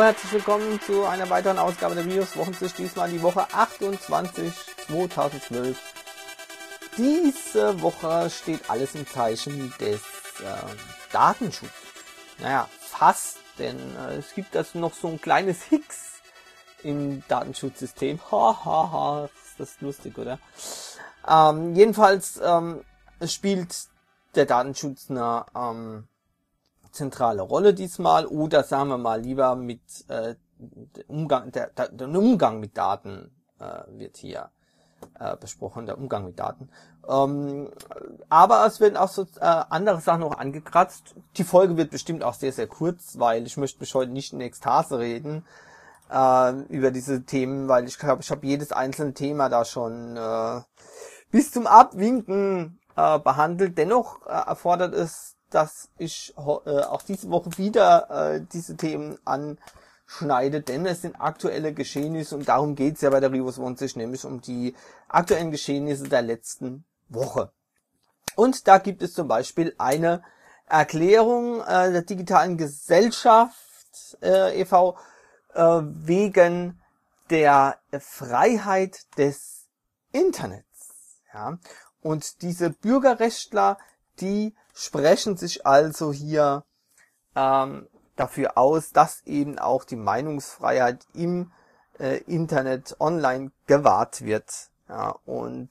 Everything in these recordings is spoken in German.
herzlich willkommen zu einer weiteren Ausgabe der Videos Wochensicht, diesmal die Woche 28 2012. Diese Woche steht alles im Zeichen des Datenschutzes. Naja, fast, denn es gibt also noch so ein kleines Hicks im Datenschutzsystem. Hahaha, ist das lustig, oder? Jedenfalls spielt der Datenschutz eine zentrale Rolle diesmal, oder sagen wir mal lieber mit der Umgang mit Daten wird hier besprochen, der Umgang mit Daten. Aber es werden auch so andere Sachen noch angekratzt. Die Folge wird bestimmt auch sehr, sehr kurz, weil ich möchte mich heute nicht in Ekstase reden über diese Themen, weil ich glaube, ich habe jedes einzelne Thema da schon bis zum Abwinken behandelt. Dennoch erfordert es, dass ich auch diese Woche wieder diese Themen anschneide, denn es sind aktuelle Geschehnisse und darum geht's ja bei der Rivus Wochensicht, nämlich um die aktuellen Geschehnisse der letzten Woche. Und da gibt es zum Beispiel eine Erklärung der digitalen Gesellschaft e.V. Wegen der Freiheit des Internets. Ja? Und diese Bürgerrechtler, die sprechen sich also hier dafür aus, dass eben auch die Meinungsfreiheit im Internet online gewahrt wird. Ja, und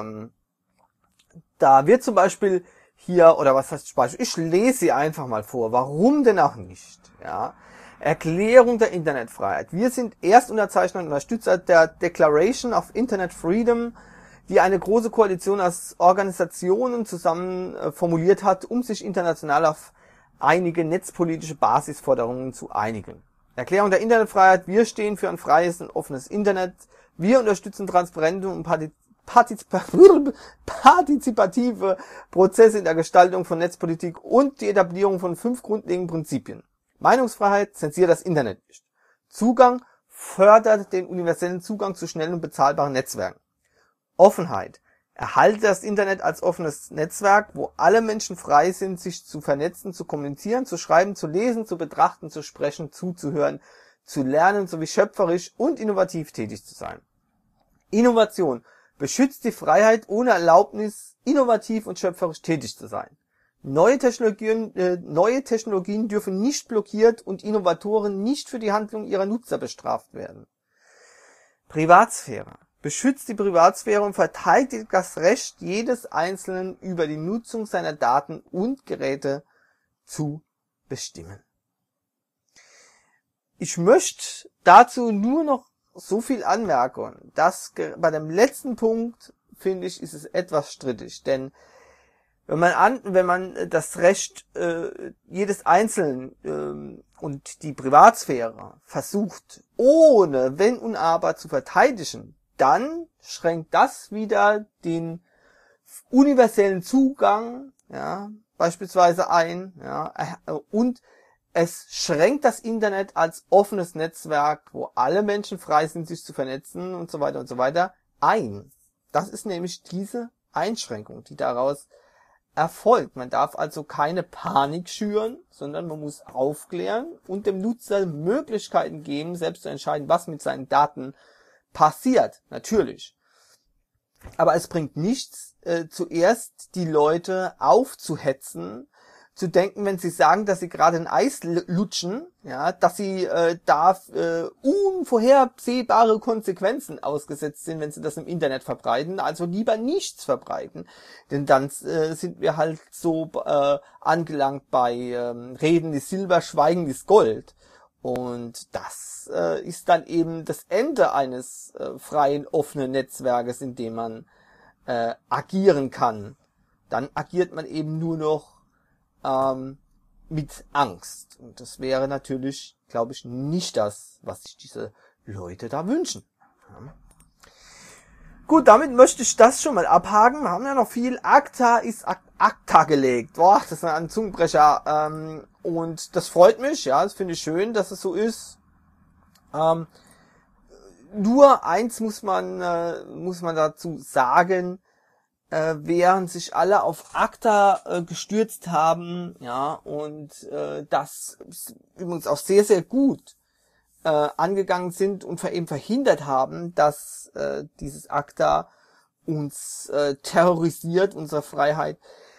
da wird zum Beispiel hier, oder was heißt Beispiel, ich lese sie einfach mal vor, warum denn auch nicht? Ja, Erklärung der Internetfreiheit. Wir sind Erstunterzeichner und Unterstützer der Declaration of Internet Freedom, die eine große Koalition aus Organisationen zusammen formuliert hat, um sich international auf einige netzpolitische Basisforderungen zu einigen. Erklärung der Internetfreiheit. Wir stehen für ein freies und offenes Internet. Wir unterstützen transparente und partizipative Prozesse in der Gestaltung von Netzpolitik und die Etablierung von 5 grundlegenden Prinzipien. Meinungsfreiheit zensiert das Internet nicht. Zugang fördert den universellen Zugang zu schnellen und bezahlbaren Netzwerken. Offenheit. Erhalte das Internet als offenes Netzwerk, wo alle Menschen frei sind, sich zu vernetzen, zu kommunizieren, zu schreiben, zu lesen, zu betrachten, zu sprechen, zuzuhören, zu lernen, sowie schöpferisch und innovativ tätig zu sein. Innovation. Beschützt die Freiheit, ohne Erlaubnis innovativ und schöpferisch tätig zu sein. Neue Technologien dürfen nicht blockiert und Innovatoren nicht für die Handlung ihrer Nutzer bestraft werden. Privatsphäre. Beschützt die Privatsphäre und verteidigt das Recht jedes Einzelnen, über die Nutzung seiner Daten und Geräte zu bestimmen. Ich möchte dazu nur noch so viel anmerken, dass bei dem letzten Punkt, finde ich, ist es etwas strittig, denn wenn man das Recht jedes Einzelnen und die Privatsphäre versucht, ohne Wenn und Aber zu verteidigen, dann schränkt das wieder den universellen Zugang, ja, beispielsweise ein, ja, und es schränkt das Internet als offenes Netzwerk, wo alle Menschen frei sind, sich zu vernetzen und so weiter, ein. Das ist nämlich diese Einschränkung, die daraus erfolgt. Man darf also keine Panik schüren, sondern man muss aufklären und dem Nutzer Möglichkeiten geben, selbst zu entscheiden, was mit seinen Daten passiert, natürlich. Aber es bringt nichts, zuerst die Leute aufzuhetzen, zu denken, wenn sie sagen, dass sie gerade ein Eis lutschen, ja, dass sie unvorhersehbare Konsequenzen ausgesetzt sind, wenn sie das im Internet verbreiten. Also lieber nichts verbreiten, denn dann sind wir halt so angelangt bei Reden ist Silber, Schweigen ist Gold. Und das ist dann eben das Ende eines freien, offenen Netzwerkes, in dem man agieren kann. Dann agiert man eben nur noch mit Angst. Und das wäre natürlich, glaube ich, nicht das, was sich diese Leute da wünschen. Ja. Gut, damit möchte ich das schon mal abhaken. Wir haben ja noch viel. ACTA ist ACTA gelegt. Boah, das ist ein Zungenbrecher. Und das freut mich, ja, das finde ich schön, dass es so ist. Nur eins muss man dazu sagen, während sich alle auf ACTA gestürzt haben, ja, und das ist übrigens auch sehr, sehr gut, angegangen sind und eben verhindert haben, dass dieses ACTA uns terrorisiert, unsere Freiheit.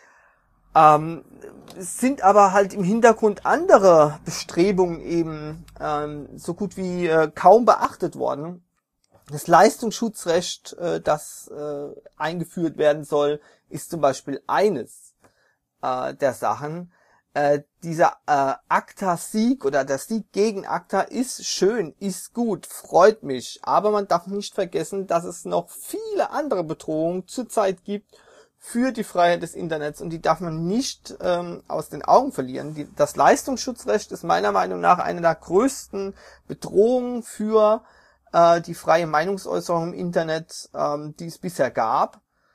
Es sind aber halt im Hintergrund andere Bestrebungen eben so gut wie kaum beachtet worden. Das Leistungsschutzrecht, das eingeführt werden soll, ist zum Beispiel eines der Sachen. Dieser ACTA-Sieg oder der Sieg gegen ACTA ist schön, ist gut, freut mich. Aber man darf nicht vergessen, dass es noch viele andere Bedrohungen zurzeit gibt für die Freiheit des Internets und die darf man nicht aus den Augen verlieren. Das Leistungsschutzrecht ist meiner Meinung nach eine der größten Bedrohungen für die freie Meinungsäußerung im Internet, die es bisher gab.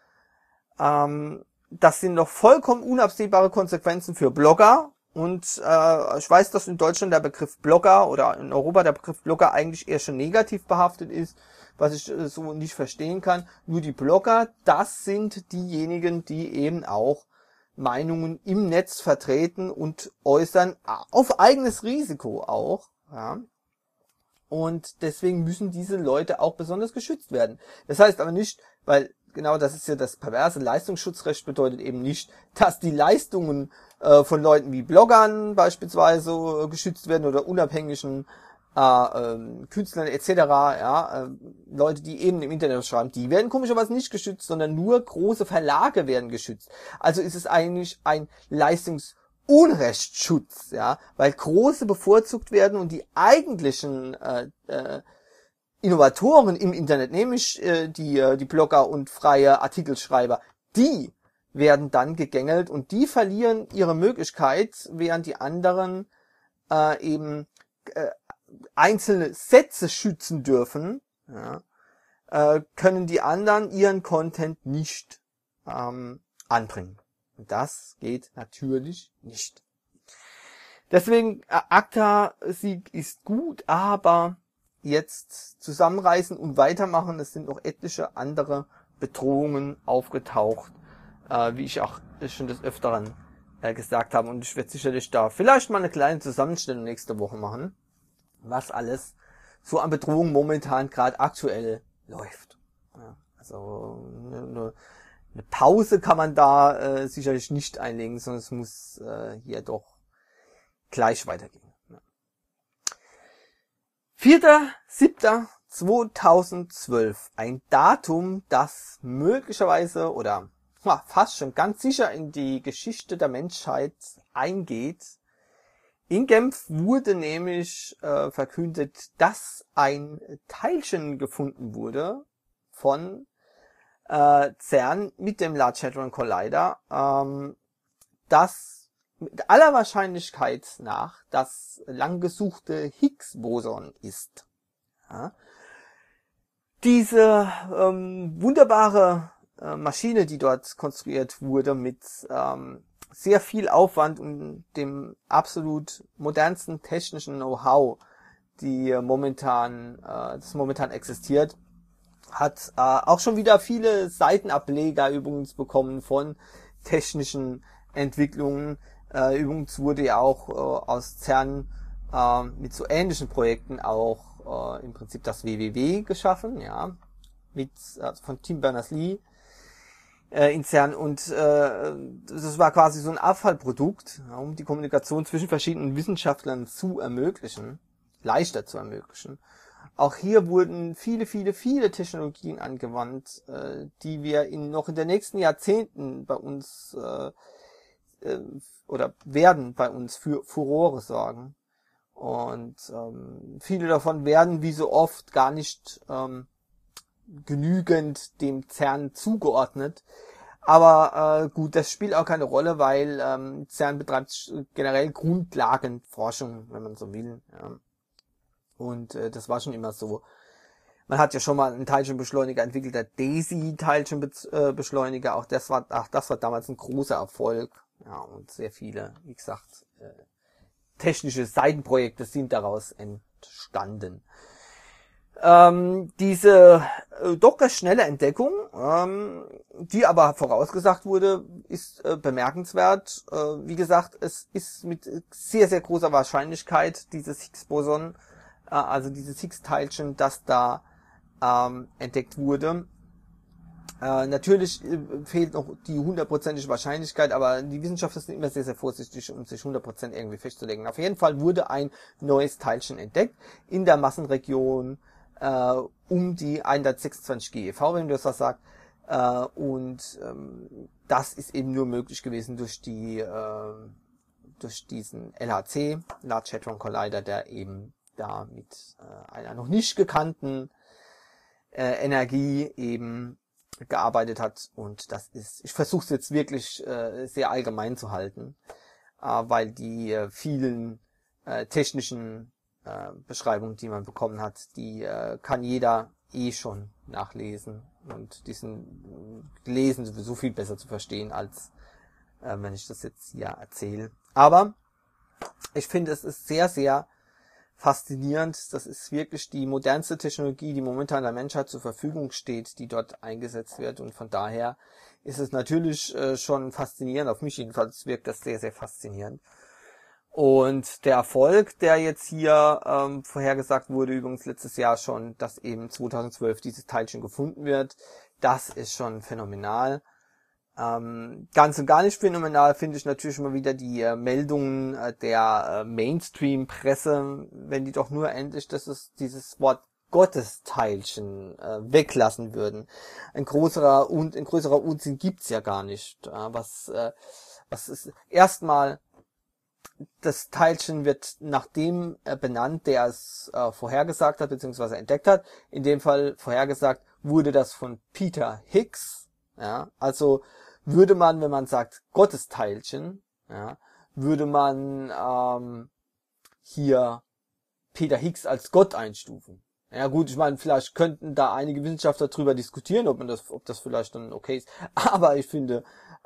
Das sind noch vollkommen unabsehbare Konsequenzen für Blogger und ich weiß, dass in Deutschland der Begriff Blogger oder in Europa der Begriff Blogger eigentlich eher schon negativ behaftet ist, was ich so nicht verstehen kann. Nur die Blogger, das sind diejenigen, die eben auch Meinungen im Netz vertreten und äußern, auf eigenes Risiko auch, ja. Und deswegen müssen diese Leute auch besonders geschützt werden. Das heißt aber nicht, weil genau das ist ja das perverse Leistungsschutzrecht, bedeutet eben nicht, dass die Leistungen von Leuten wie Bloggern beispielsweise geschützt werden oder unabhängigen Künstlern etc., ja, Leute, die eben im Internet schreiben, die werden komischerweise nicht geschützt, sondern nur große Verlage werden geschützt. Also ist es eigentlich ein Leistungsunrechtsschutz, ja, weil große bevorzugt werden und die eigentlichen Innovatoren im Internet, nämlich die Blogger und freie Artikelschreiber, die werden dann gegängelt und die verlieren ihre Möglichkeit, während die anderen eben einzelne Sätze schützen dürfen, ja, können die anderen ihren Content nicht anbringen. Und das geht natürlich nicht. Deswegen, ACTA-Sieg ist gut, aber jetzt zusammenreißen und weitermachen, es sind noch etliche andere Bedrohungen aufgetaucht, wie ich auch schon des Öfteren gesagt habe. Und ich werde sicherlich da vielleicht mal eine kleine Zusammenstellung nächste Woche machen, was alles so an Bedrohungen momentan gerade aktuell läuft. Ja, also eine Pause kann man da sicherlich nicht einlegen, sondern es muss hier doch gleich weitergehen. Ja. 4.7.2012, ein Datum, das möglicherweise oder fast schon ganz sicher in die Geschichte der Menschheit eingeht. In Genf wurde nämlich verkündet, dass ein Teilchen gefunden wurde von CERN mit dem Large Hadron Collider, das mit aller Wahrscheinlichkeit nach das lang gesuchte Higgs-Boson ist. Ja. Diese wunderbare Maschine, die dort konstruiert wurde mit sehr viel Aufwand und dem absolut modernsten technischen Know-how, das momentan existiert, hat auch schon wieder viele Seitenableger übrigens bekommen von technischen Entwicklungen. Übrigens wurde ja auch aus CERN mit so ähnlichen Projekten auch im Prinzip das WWW geschaffen, ja, von Tim Berners-Lee in CERN, und das war quasi so ein Abfallprodukt, ja, um die Kommunikation zwischen verschiedenen Wissenschaftlern zu ermöglichen, leichter zu ermöglichen. Auch hier wurden viele Technologien angewandt, die wir noch in den nächsten Jahrzehnten bei uns oder werden bei uns für Furore sorgen. Und viele davon werden wie so oft gar nicht genügend dem CERN zugeordnet. Aber gut, das spielt auch keine Rolle, weil CERN betreibt generell Grundlagenforschung, wenn man so will. Ja. Und das war schon immer so. Man hat ja schon mal einen Teilchenbeschleuniger entwickelt, der DESI-Teilchenbeschleuniger. Auch das war damals ein großer Erfolg. Ja, und sehr viele, wie gesagt, technische Seitenprojekte sind daraus entstanden. Diese doch recht schnelle Entdeckung, die aber vorausgesagt wurde, ist bemerkenswert. Wie gesagt, es ist mit sehr großer Wahrscheinlichkeit dieses Higgs-Boson also dieses Higgs-Teilchen, das da entdeckt wurde. Natürlich fehlt noch die 100%ige Wahrscheinlichkeit, aber die Wissenschaftler sind immer sehr, sehr vorsichtig, um sich 100% irgendwie festzulegen. Auf jeden Fall wurde ein neues Teilchen entdeckt in der Massenregion um die 126 GeV, wenn das was sagt. Und das ist eben nur möglich gewesen durch diesen LHC, Large Hadron Collider, der eben da mit einer noch nicht gekannten Energie eben gearbeitet hat. Und das ist, ich versuche es jetzt wirklich sehr allgemein zu halten, weil die vielen technischen Beschreibungen, die man bekommen hat, die kann jeder schon nachlesen, und die sind gelesen sowieso viel besser zu verstehen, als wenn ich das jetzt hier erzähle. Aber ich finde, es ist sehr, sehr faszinierend. Das ist wirklich die modernste Technologie, die momentan der Menschheit zur Verfügung steht, die dort eingesetzt wird. Und von daher ist es natürlich schon faszinierend. Auf mich jedenfalls wirkt das sehr, sehr faszinierend. Und der Erfolg, der jetzt hier vorhergesagt wurde, übrigens letztes Jahr schon, dass eben 2012 dieses Teilchen gefunden wird, das ist schon phänomenal. Ganz und gar nicht phänomenal finde ich natürlich immer wieder die Meldungen der Mainstream-Presse, wenn die doch nur endlich dieses Wort Gottesteilchen weglassen würden. Ein größerer Unsinn gibt's ja gar nicht. Was ist erstmal, das Teilchen wird nach dem benannt, der es vorhergesagt hat bzw. entdeckt hat. In dem Fall vorhergesagt wurde das von Peter Higgs. Ja, also würde man, wenn man sagt Gottesteilchen, ja, würde man hier Peter Higgs als Gott einstufen. Ja gut, ich meine, vielleicht könnten da einige Wissenschaftler drüber diskutieren, ob das vielleicht dann okay ist. Aber ich finde,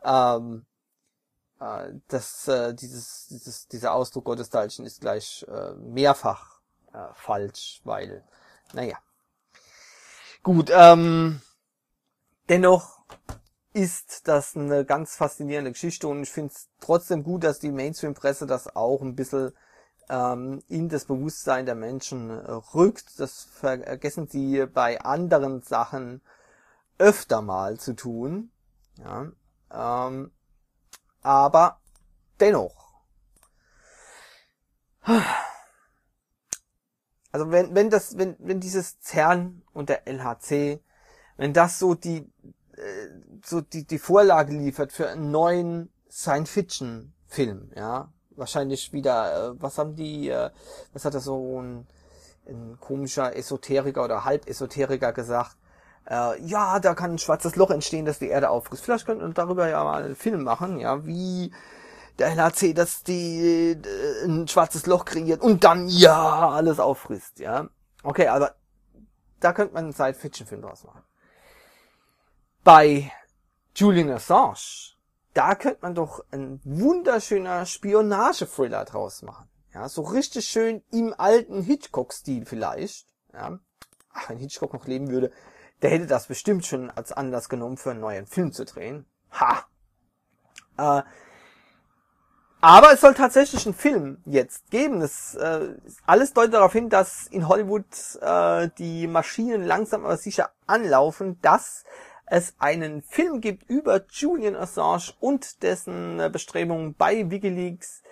dieser Ausdruck Gottesteilchen ist gleich mehrfach falsch, weil, naja. Gut, dennoch ist das eine ganz faszinierende Geschichte, und ich finde es trotzdem gut, dass die Mainstream-Presse das auch ein bisschen in das Bewusstsein der Menschen rückt. Das vergessen sie bei anderen Sachen öfter mal zu tun. Ja, aber dennoch. Also wenn dieses CERN und der LHC, wenn das so die Vorlage liefert für einen neuen Science-Fiction-Film, ja, wahrscheinlich wieder, was hat da so ein komischer Esoteriker oder Halbesoteriker gesagt, ja, da kann ein schwarzes Loch entstehen, das die Erde auffrisst. Vielleicht könnten wir darüber ja mal einen Film machen, ja, wie der LHC, dass ein schwarzes Loch kreiert und dann, ja, alles auffrisst, ja. Okay, aber da könnte man einen Science-Fiction-Film draus machen. Bei Julian Assange, da könnte man doch ein wunderschöner Spionage-Thriller draus machen. Ja, so richtig schön im alten Hitchcock-Stil vielleicht. Ja. Ach, wenn Hitchcock noch leben würde, der hätte das bestimmt schon als Anlass genommen, für einen neuen Film zu drehen. Ha! Aber es soll tatsächlich einen Film jetzt geben. Alles deutet darauf hin, dass in Hollywood die Maschinen langsam aber sicher anlaufen, dass es einen Film gibt über Julian Assange und dessen Bestrebungen bei WikiLeaks,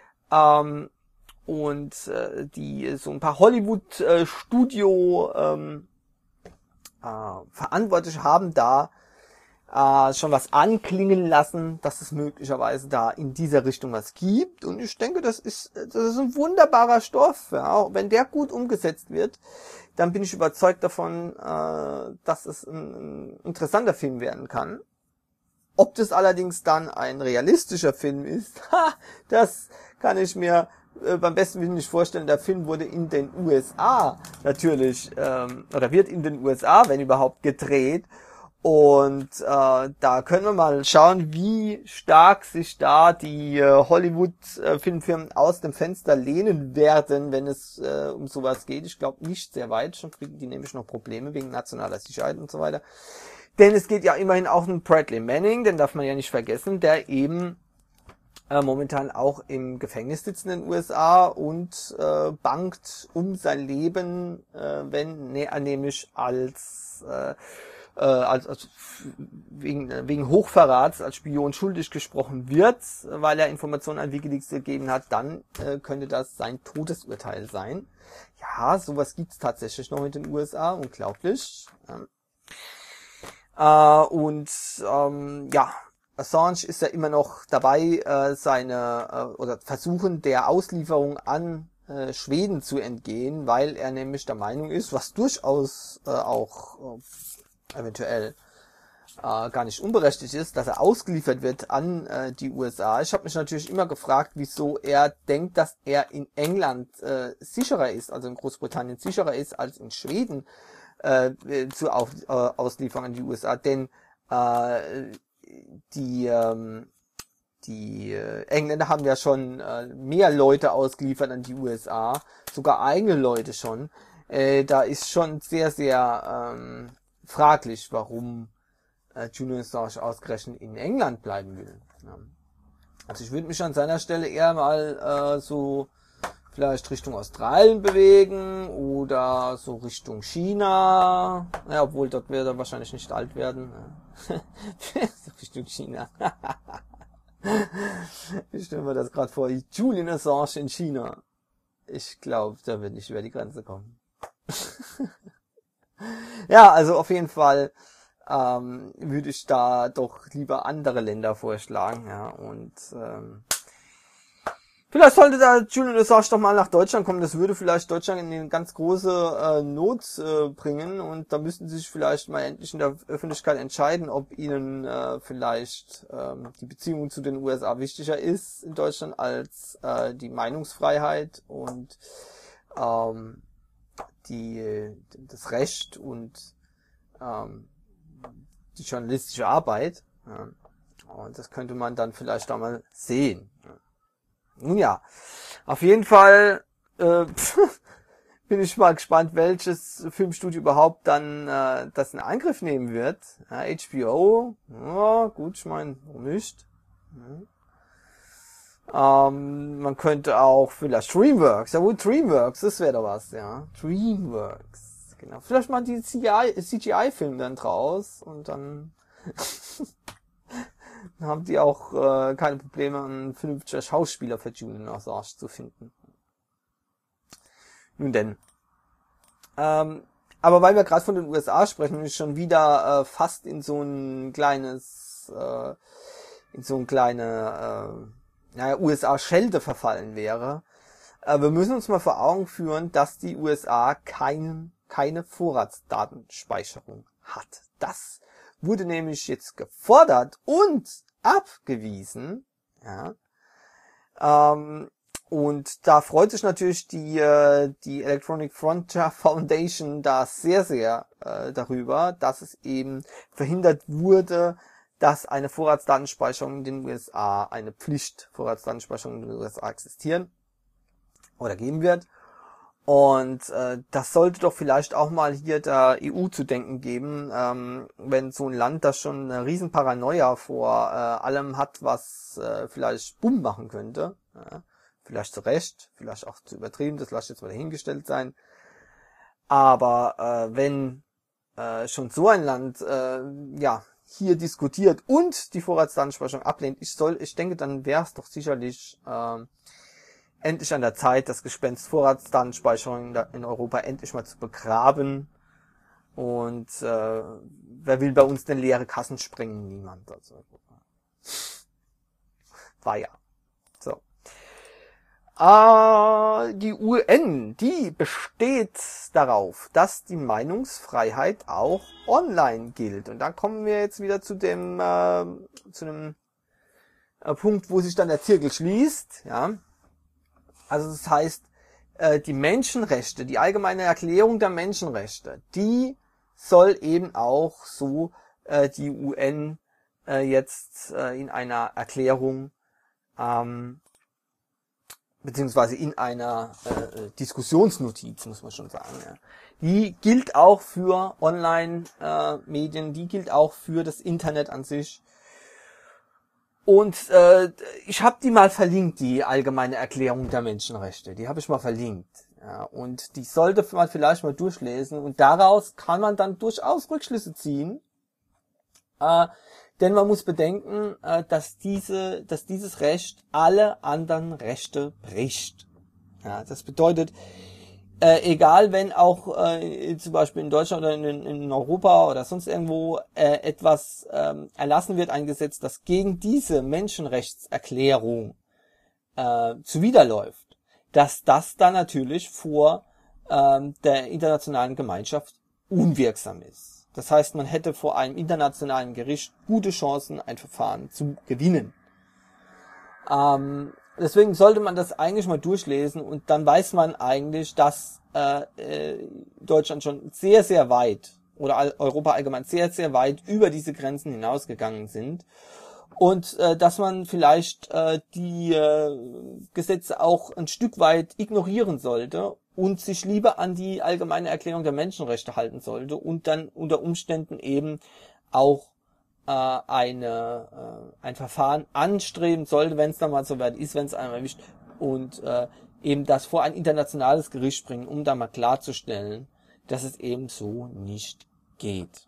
und die so ein paar Hollywood Verantwortliche haben da schon was anklingen lassen, dass es möglicherweise da in dieser Richtung was gibt. Und ich denke, das ist ein wunderbarer Stoff. Ja. Wenn der gut umgesetzt wird, dann bin ich überzeugt davon, dass es ein interessanter Film werden kann. Ob das allerdings dann ein realistischer Film ist, das kann ich mir beim besten Willen nicht vorstellen. Der Film wurde in den USA natürlich, oder wird in den USA, wenn überhaupt, gedreht. Und da können wir mal schauen, wie stark sich da die Hollywood-Filmfirmen aus dem Fenster lehnen werden, wenn es um sowas geht. Ich glaube nicht sehr weit, schon kriegen die nämlich noch Probleme wegen nationaler Sicherheit und so weiter. Denn es geht ja immerhin auch um Bradley Manning, den darf man ja nicht vergessen, der eben momentan auch im Gefängnis sitzt in den USA und bangt um sein Leben, wenn er nämlich als wegen Hochverrats als Spion schuldig gesprochen wird, weil er Informationen an WikiLeaks gegeben hat, dann könnte das sein Todesurteil sein. Ja, sowas gibt's tatsächlich noch in den USA, unglaublich. Ja, Assange ist ja immer noch dabei, oder versuchen der Auslieferung an Schweden zu entgehen, weil er nämlich der Meinung ist, was durchaus auch eventuell gar nicht unberechtigt ist, dass er ausgeliefert wird an die USA. Ich habe mich natürlich immer gefragt, wieso er denkt, dass er in England sicherer ist, also in Großbritannien sicherer ist als in Schweden zur Auslieferung an die USA, denn die Engländer haben ja schon mehr Leute ausgeliefert an die USA, sogar eigene Leute schon. Da ist schon sehr, sehr fraglich, warum Julian Assange ausgerechnet in England bleiben will. Ja. Also ich würde mich an seiner Stelle eher mal so vielleicht Richtung Australien bewegen oder so Richtung China. Ja, obwohl dort wird er wahrscheinlich nicht alt werden. So Richtung China. Ich stelle mir das gerade vor, Julian Assange in China. Ich glaube, der wird nicht über die Grenze kommen. Ja, also auf jeden Fall würde ich da doch lieber andere Länder vorschlagen, ja, und vielleicht sollte da Julian Assange doch mal nach Deutschland kommen, das würde vielleicht Deutschland in eine ganz große Not bringen, und da müssten sie sich vielleicht mal endlich in der Öffentlichkeit entscheiden, ob ihnen vielleicht die Beziehung zu den USA wichtiger ist in Deutschland als die Meinungsfreiheit und das Recht und die journalistische Arbeit. Ja. Und das könnte man dann vielleicht auch mal sehen. Nun ja, auf jeden Fall bin ich mal gespannt, welches Filmstudio überhaupt dann das in Angriff nehmen wird. Ja, HBO, ja, gut, ich meine, warum nicht? Ja. Man könnte auch vielleicht DreamWorks, ja wohl DreamWorks, das wäre doch was, ja. DreamWorks, genau. Vielleicht mal die CGI-Film dann draus und dann haben die auch keine Probleme, einen vernünftigen Schauspieler für Julian Assange zu finden. Nun denn. Aber weil wir gerade von den USA sprechen und ich schon wieder fast in so ein kleines, USA-Schelte verfallen wäre, wir müssen uns mal vor Augen führen, dass die USA keine Vorratsdatenspeicherung hat. Das wurde nämlich jetzt gefordert und abgewiesen, ja. Und da freut sich natürlich die Electronic Frontier Foundation da sehr, sehr darüber, dass es eben verhindert wurde, dass eine Vorratsdatenspeicherung in den USA, eine Pflicht-Vorratsdatenspeicherung in den USA existieren oder geben wird. Und das sollte doch vielleicht auch mal hier der EU zu denken geben, wenn so ein Land, das schon eine Riesenparanoia vor allem hat, was vielleicht Bumm machen könnte. Ja, vielleicht zu Recht, vielleicht auch zu übertrieben, das lasse ich jetzt mal dahingestellt sein. Aber wenn schon so ein Land hier diskutiert und die Vorratsdatenspeicherung ablehnt, ich denke, dann wäre es doch sicherlich endlich an der Zeit, das Gespenst Vorratsdatenspeicherung in Europa endlich mal zu begraben. Und wer will bei uns denn leere Kassen sprengen? Niemand. Also war ja. So. Die UN, die besteht darauf, dass die Meinungsfreiheit auch online gilt. Und da kommen wir jetzt wieder zu dem Punkt, wo sich dann der Zirkel schließt. Ja. Also das heißt, die Menschenrechte, die allgemeine Erklärung der Menschenrechte, die soll eben auch so die UN jetzt in einer Erklärung beziehungsweise in einer Diskussionsnotiz, muss man schon sagen. Ja. Die gilt auch für Online-Medien, die gilt auch für das Internet an sich. Und ich habe die mal verlinkt, die Allgemeine Erklärung der Menschenrechte. Die habe ich mal verlinkt. Ja, und die sollte man vielleicht mal durchlesen. Und daraus kann man dann durchaus Rückschlüsse ziehen. Denn man muss bedenken, dass dieses Recht alle anderen Rechte bricht. Ja, das bedeutet, egal wenn auch zum Beispiel in Deutschland oder in Europa oder sonst irgendwo etwas erlassen wird, ein Gesetz, das gegen diese Menschenrechtserklärung zuwiderläuft, dass das dann natürlich vor der internationalen Gemeinschaft unwirksam ist. Das heißt, man hätte vor einem internationalen Gericht gute Chancen, ein Verfahren zu gewinnen. Deswegen sollte man das eigentlich mal durchlesen und dann weiß man eigentlich, dass Deutschland schon sehr, sehr weit oder Europa allgemein sehr, sehr weit über diese Grenzen hinausgegangen sind und dass man vielleicht die Gesetze auch ein Stück weit ignorieren sollte und sich lieber an die Allgemeine Erklärung der Menschenrechte halten sollte und dann unter Umständen eben auch ein Verfahren anstreben sollte, wenn es dann mal so weit ist, wenn es einem erwischt, und eben das vor ein internationales Gericht bringen, um da mal klarzustellen, dass es eben so nicht geht.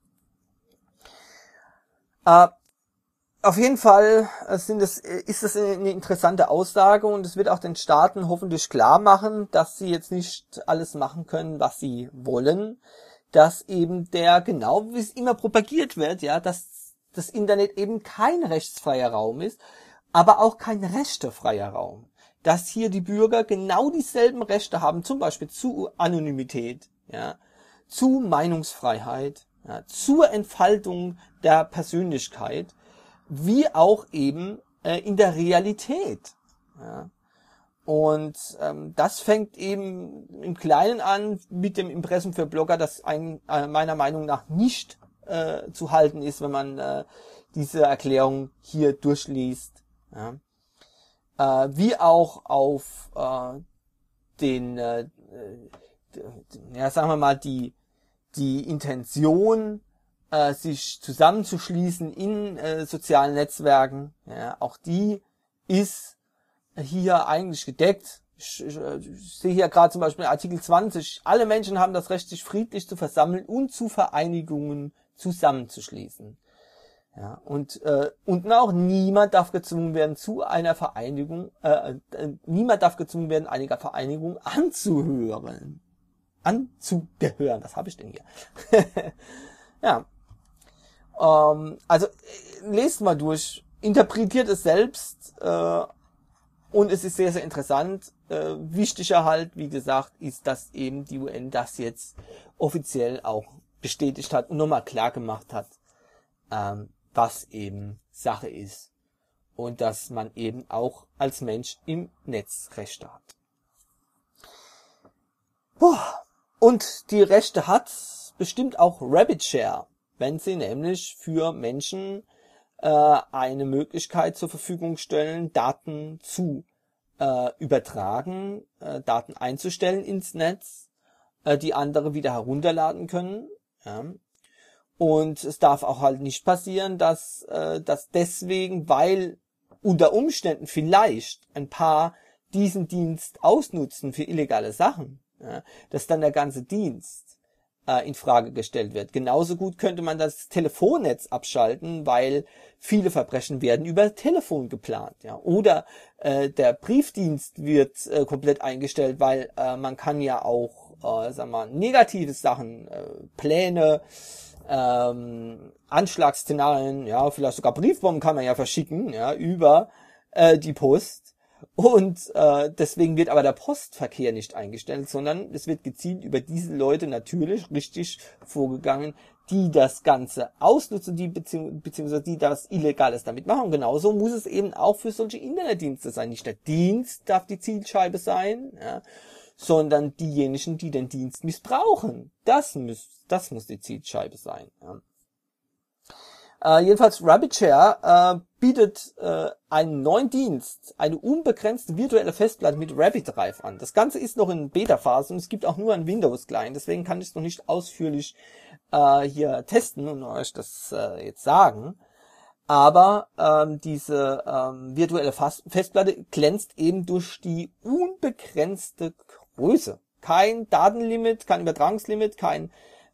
Auf jeden Fall ist das eine interessante Aussage und es wird auch den Staaten hoffentlich klar machen, dass sie jetzt nicht alles machen können, was sie wollen, dass eben genau wie es immer propagiert wird, ja, dass das Internet eben kein rechtsfreier Raum ist, aber auch kein rechtefreier Raum. Dass hier die Bürger genau dieselben Rechte haben, zum Beispiel zu Anonymität, ja, zu Meinungsfreiheit, ja, zur Entfaltung der Persönlichkeit, wie auch eben in der Realität. Ja. Und das fängt eben im Kleinen an mit dem Impressum für Blogger, das meiner Meinung nach nicht zu halten ist, wenn man diese Erklärung hier durchliest. Ja. Wie auch auf sagen wir mal, die Intention, sich zusammenzuschließen in sozialen Netzwerken, ja, auch die ist hier eigentlich gedeckt. Ich sehe hier gerade zum Beispiel Artikel 20, alle Menschen haben das Recht, sich friedlich zu versammeln und zu Vereinigungen zusammenzuschließen. Ja, und auch niemand darf gezwungen werden, zu einer Vereinigung, niemand darf gezwungen werden, einiger Vereinigung anzugehören, was habe ich denn hier? Ja. Also lest mal durch, interpretiert es selbst und es ist sehr, sehr interessant. Wichtiger halt, wie gesagt, ist, dass eben die UN das jetzt offiziell auch bestätigt hat und nochmal klar gemacht hat, was eben Sache ist und dass man eben auch als Mensch im Netz Rechte hat. Und die Rechte hat bestimmt auch RabbitShare, wenn sie nämlich für Menschen eine Möglichkeit zur Verfügung stellen, Daten zu übertragen, Daten einzustellen ins Netz, die andere wieder herunterladen können. Ja. Und es darf auch halt nicht passieren, dass deswegen, weil unter Umständen vielleicht ein paar diesen Dienst ausnutzen für illegale Sachen, ja, dass dann der ganze Dienst in Frage gestellt wird. Genauso gut könnte man das Telefonnetz abschalten, weil viele Verbrechen werden über Telefon geplant, ja. Oder der Briefdienst wird komplett eingestellt, weil man kann ja auch, negative Sachen, Pläne, Anschlagsszenarien, ja, vielleicht sogar Briefbomben kann man ja verschicken, ja, über die Post. Und deswegen wird aber der Postverkehr nicht eingestellt, sondern es wird gezielt über diese Leute natürlich richtig vorgegangen, die das Ganze ausnutzen, beziehungsweise die das Illegales damit machen. Und genauso muss es eben auch für solche Internetdienste sein. Nicht der Dienst darf die Zielscheibe sein, ja, sondern diejenigen, die den Dienst missbrauchen. Das muss die Zielscheibe sein. Ja. Jedenfalls RabbitShare bietet einen neuen Dienst, eine unbegrenzte virtuelle Festplatte mit RabbitDrive an. Das Ganze ist noch in Beta-Phase und es gibt auch nur einen Windows-Client, deswegen kann ich es noch nicht ausführlich hier testen und euch das jetzt sagen. Aber diese virtuelle Festplatte glänzt eben durch die unbegrenzte Größe. Kein Datenlimit, kein Übertragungslimit, kein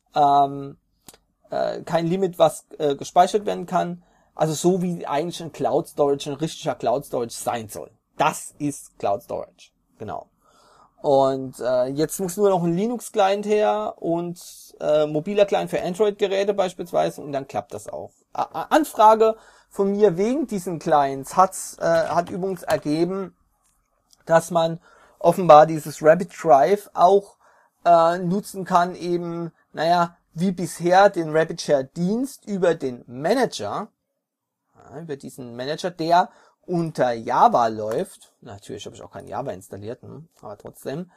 Limit, was gespeichert werden kann. Also so wie eigentlich ein Cloud Storage, ein richtiger Cloud Storage sein soll. Das ist Cloud Storage. Genau. Und jetzt muss nur noch ein Linux-Client her und mobiler Client für Android-Geräte beispielsweise und dann klappt das auch. Anfrage von mir wegen diesen Clients hat übrigens ergeben, dass man offenbar dieses Rabbit Drive auch nutzen kann, eben, wie bisher den Rabbit Share Dienst über den Manager, über diesen Manager, der unter Java läuft. Natürlich habe ich auch kein Java installiert, aber trotzdem.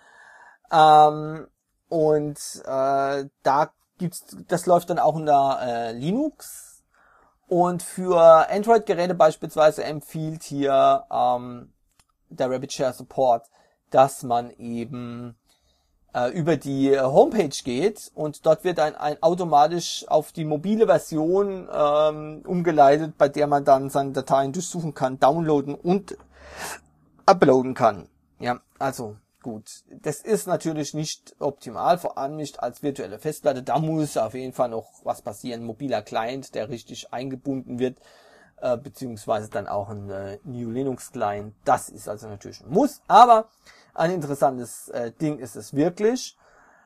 Das läuft dann auch unter Linux. Und für Android-Geräte beispielsweise empfiehlt hier der Rabbit Share Support, dass man eben über die Homepage geht und dort wird ein automatisch auf die mobile Version umgeleitet, bei der man dann seine Dateien durchsuchen kann, downloaden und uploaden kann. Ja, also gut. Das ist natürlich nicht optimal, vor allem nicht als virtuelle Festplatte. Da muss auf jeden Fall noch was passieren. Mobiler Client, der richtig eingebunden wird, beziehungsweise dann auch ein New Linux Client. Das ist also natürlich ein Muss, aber ein interessantes Ding ist es wirklich.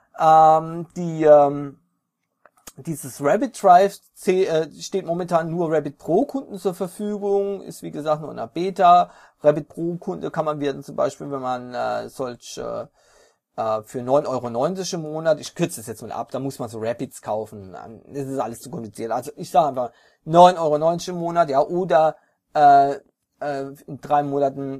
Dieses Rabbit Drive steht momentan nur Rabbit Pro Kunden zur Verfügung, ist wie gesagt nur in einer Beta. Rabbit Pro Kunde kann man werden zum Beispiel, wenn man für 9,90 € im Monat, ich kürze das jetzt mal ab, da muss man so Rabbits kaufen. Das ist alles zu kompliziert. Also ich sage einfach 9,90 € im Monat, ja, oder in 3 Monaten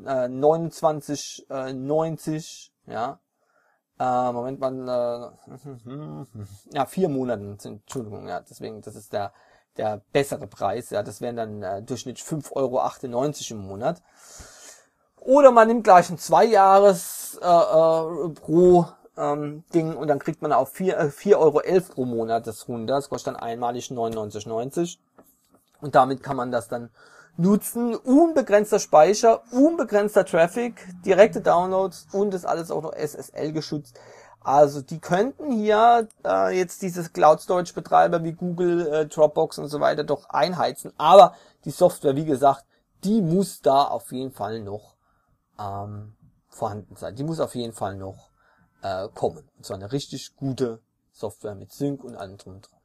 29,90, ja. Moment mal, 4 Monaten sind, Entschuldigung, ja, deswegen, das ist der bessere Preis, ja, das wären dann durchschnittlich 5,98 € im Monat. Oder man nimmt gleich ein 2 Jahres pro Ding und dann kriegt man auf 4,11 € pro Monat das runter. Das kostet dann einmalig 99,90 € und damit kann man das dann nutzen. Unbegrenzter Speicher, unbegrenzter Traffic, direkte Downloads und ist alles auch noch SSL geschützt. Also die könnten hier jetzt diese Cloud Storage Betreiber wie Google, Dropbox und so weiter doch einheizen. Aber die Software, wie gesagt, die muss da auf jeden Fall noch vorhanden sein. Die muss auf jeden Fall noch kommen. Und zwar eine richtig gute Software mit Sync und allem drum und dran.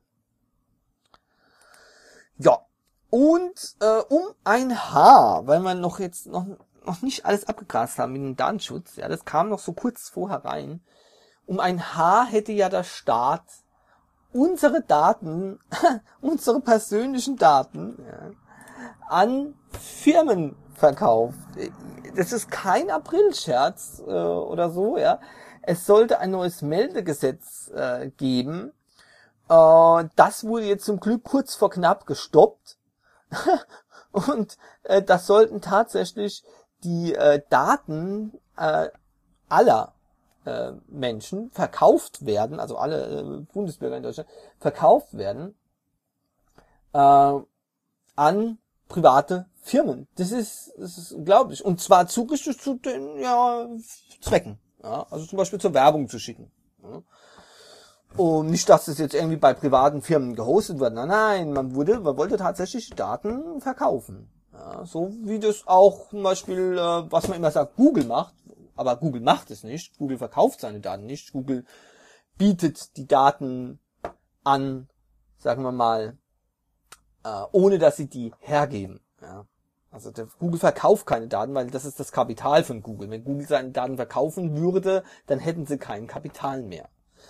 Ja. Und um ein Haar, weil wir noch nicht alles abgegrast haben mit dem Datenschutz, ja, das kam noch so kurz vorher rein. Um ein Haar hätte ja der Staat unsere Daten, unsere persönlichen Daten, ja, an Firmen verkauft. Das ist kein Aprilscherz oder so, ja. Es sollte ein neues Meldegesetz geben. Das wurde jetzt zum Glück kurz vor knapp gestoppt. Und das sollten tatsächlich die Daten aller Menschen verkauft werden, also alle Bundesbürger in Deutschland verkauft werden an private Firmen. Das ist unglaublich. Und zwar zugerichtet zu den Zwecken. Ja, also zum Beispiel zur Werbung zu schicken. Ja. Und nicht, dass das jetzt irgendwie bei privaten Firmen gehostet wird. Nein, man wollte tatsächlich Daten verkaufen. Ja, so wie das auch zum Beispiel, was man immer sagt, Google macht. Aber Google macht es nicht. Google verkauft seine Daten nicht. Google bietet die Daten an, sagen wir mal, ohne dass sie die hergeben. Ja. Also Google verkauft keine Daten, weil das ist das Kapital von Google. Wenn Google seine Daten verkaufen würde, dann hätten sie kein Kapital mehr.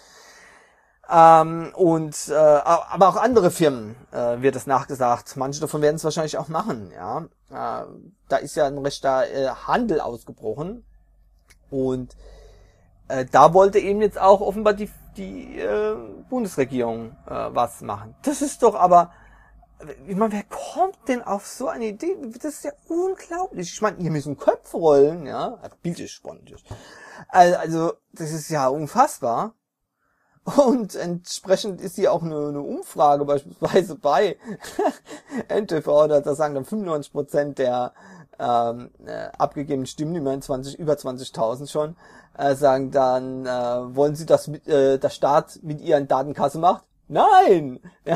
Aber auch andere Firmen wird es nachgesagt. Manche davon werden es wahrscheinlich auch machen. Ja, da ist ja ein rechter Handel ausgebrochen und da wollte eben jetzt auch offenbar die Bundesregierung was machen. Das ist doch aber, ich meine, wer kommt denn auf so eine Idee? Das ist ja unglaublich. Ich meine, ihr müsst Köpfe rollen, ja, bildlich spannend. Also das ist ja unfassbar. Und entsprechend ist hier auch eine Umfrage beispielsweise bei NTV, da sagen dann 95% der abgegebenen Stimmen, immerhin über 20.000 schon, sagen dann, wollen sie, dass der Staat mit ihren Datenkasse macht? Nein! Ja.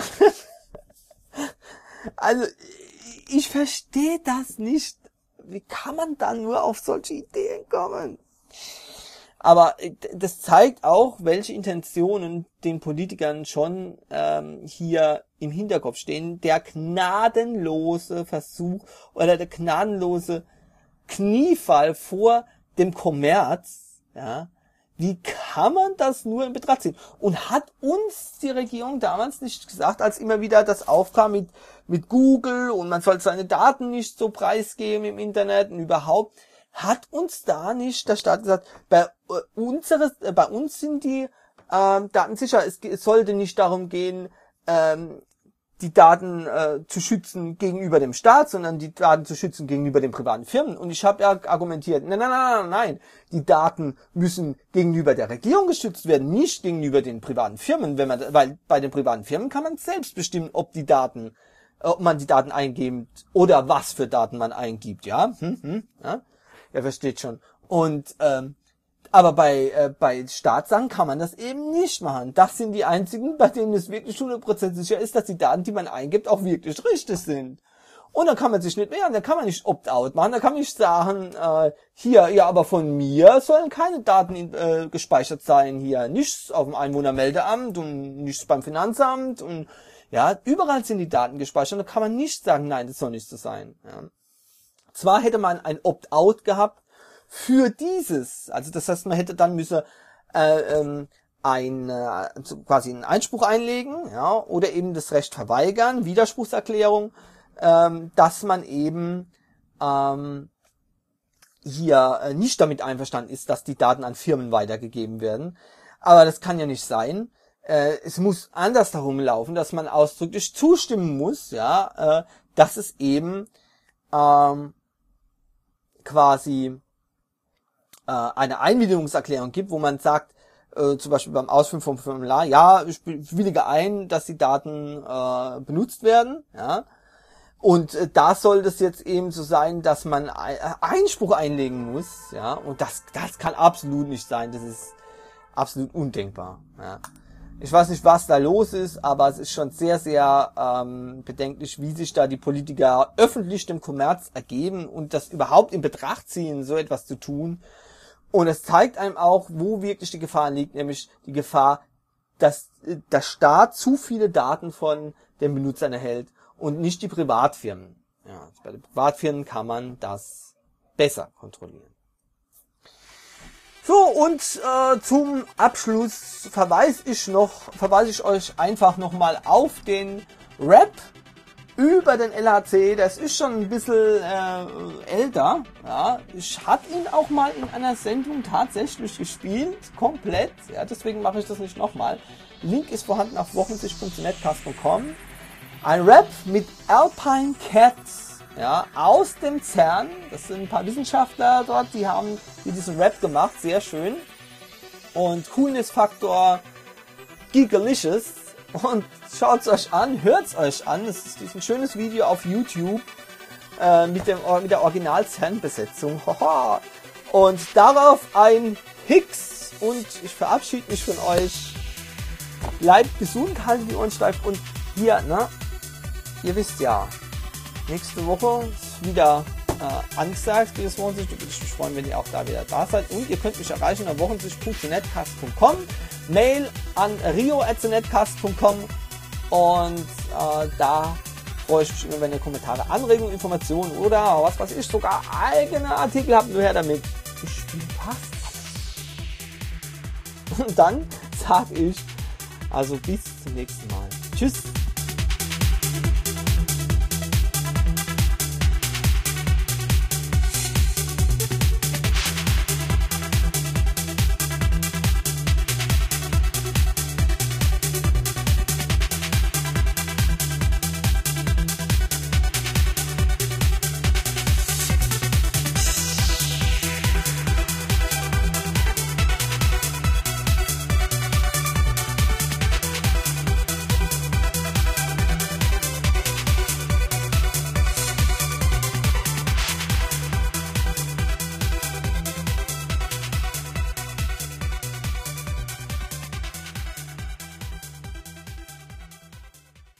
Also, ich verstehe das nicht. Wie kann man da nur auf solche Ideen kommen? Aber das zeigt auch, welche Intentionen den Politikern schon hier im Hinterkopf stehen. Der gnadenlose Versuch oder der gnadenlose Kniefall vor dem Kommerz. Ja, wie kann man das nur in Betracht ziehen? Und hat uns die Regierung damals nicht gesagt, als immer wieder das aufkam mit Google und man soll seine Daten nicht so preisgeben im Internet und überhaupt, hat uns da nicht der Staat gesagt, bei uns sind die Daten sicher. Es sollte nicht darum gehen, die Daten zu schützen gegenüber dem Staat, sondern die Daten zu schützen gegenüber den privaten Firmen. Und ich habe ja argumentiert, nein, die Daten müssen gegenüber der Regierung geschützt werden, nicht gegenüber den privaten Firmen, weil bei den privaten Firmen kann man selbst bestimmen, ob man die Daten eingibt oder was für Daten man eingibt, ja? Ja? Ja, versteht schon. Und aber bei Staatssachen kann man das eben nicht machen. Das sind die einzigen, bei denen es wirklich 100% sicher ist, dass die Daten, die man eingibt, auch wirklich richtig sind. Und dann kann man sich nicht wehren, dann kann man nicht Opt-out machen, dann kann man nicht sagen, hier, ja, aber von mir sollen keine Daten gespeichert sein, hier, nichts auf dem Einwohnermeldeamt und nichts beim Finanzamt und ja, überall sind die Daten gespeichert, da kann man nicht sagen, nein, das soll nicht so sein. Ja. Zwar hätte man ein Opt-out gehabt für dieses, also das heißt, man hätte dann quasi einen Einspruch einlegen, ja, oder eben das Recht verweigern, Widerspruchserklärung, dass man eben hier nicht damit einverstanden ist, dass die Daten an Firmen weitergegeben werden. Aber das kann ja nicht sein. Es muss anders darum laufen, dass man ausdrücklich zustimmen muss, ja, dass es eben quasi eine Einwilligungserklärung gibt, wo man sagt, zum Beispiel beim Ausfüllen vom Formular, ja, ich willige ein, dass die Daten benutzt werden, ja. Und da soll das jetzt eben so sein, dass man Einspruch einlegen muss, ja. Und das kann absolut nicht sein. Das ist absolut undenkbar, ja. Ich weiß nicht, was da los ist, aber es ist schon sehr, sehr bedenklich, wie sich da die Politiker öffentlich dem Kommerz ergeben und das überhaupt in Betracht ziehen, so etwas zu tun. Und es zeigt einem auch, wo wirklich die Gefahr liegt, nämlich die Gefahr, dass der Staat zu viele Daten von den Benutzern erhält und nicht die Privatfirmen. Ja, bei den Privatfirmen kann man das besser kontrollieren. So, und zum Abschluss verweise ich euch einfach nochmal auf den Rap über den LHC. Das ist schon ein bisschen älter. Ja. Ich hatte ihn auch mal in einer Sendung tatsächlich gespielt, komplett. Ja, deswegen mache ich das nicht nochmal. Link ist vorhanden auf wochentlich.netcast.com. Ein Rap mit Alpine Cat. Ja, aus dem CERN, das sind ein paar Wissenschaftler dort, die haben diesen Rap gemacht, sehr schön. Und Coolness-Faktor gigalicious. Und schaut's euch an, hört's euch an. Das ist ein schönes Video auf YouTube mit der Original-CERN-Besetzung. Und darauf ein Hicks. Und ich verabschiede mich von euch. Bleibt gesund, haltet die Ohren steif. Und hier, ne, ihr wisst ja, nächste Woche ist wieder angesagt, wie das Wochensicht. Ich würde mich freuen, wenn ihr auch da wieder da seid. Und ihr könnt mich erreichen an wochensicht.netcast.com, Mail an rio@netcast.com und da freue ich mich immer, wenn ihr Kommentare, Anregungen, Informationen oder was weiß ich, sogar eigene Artikel habt. Nur her damit. Ich spiele passt. Und dann sage ich also bis zum nächsten Mal. Tschüss.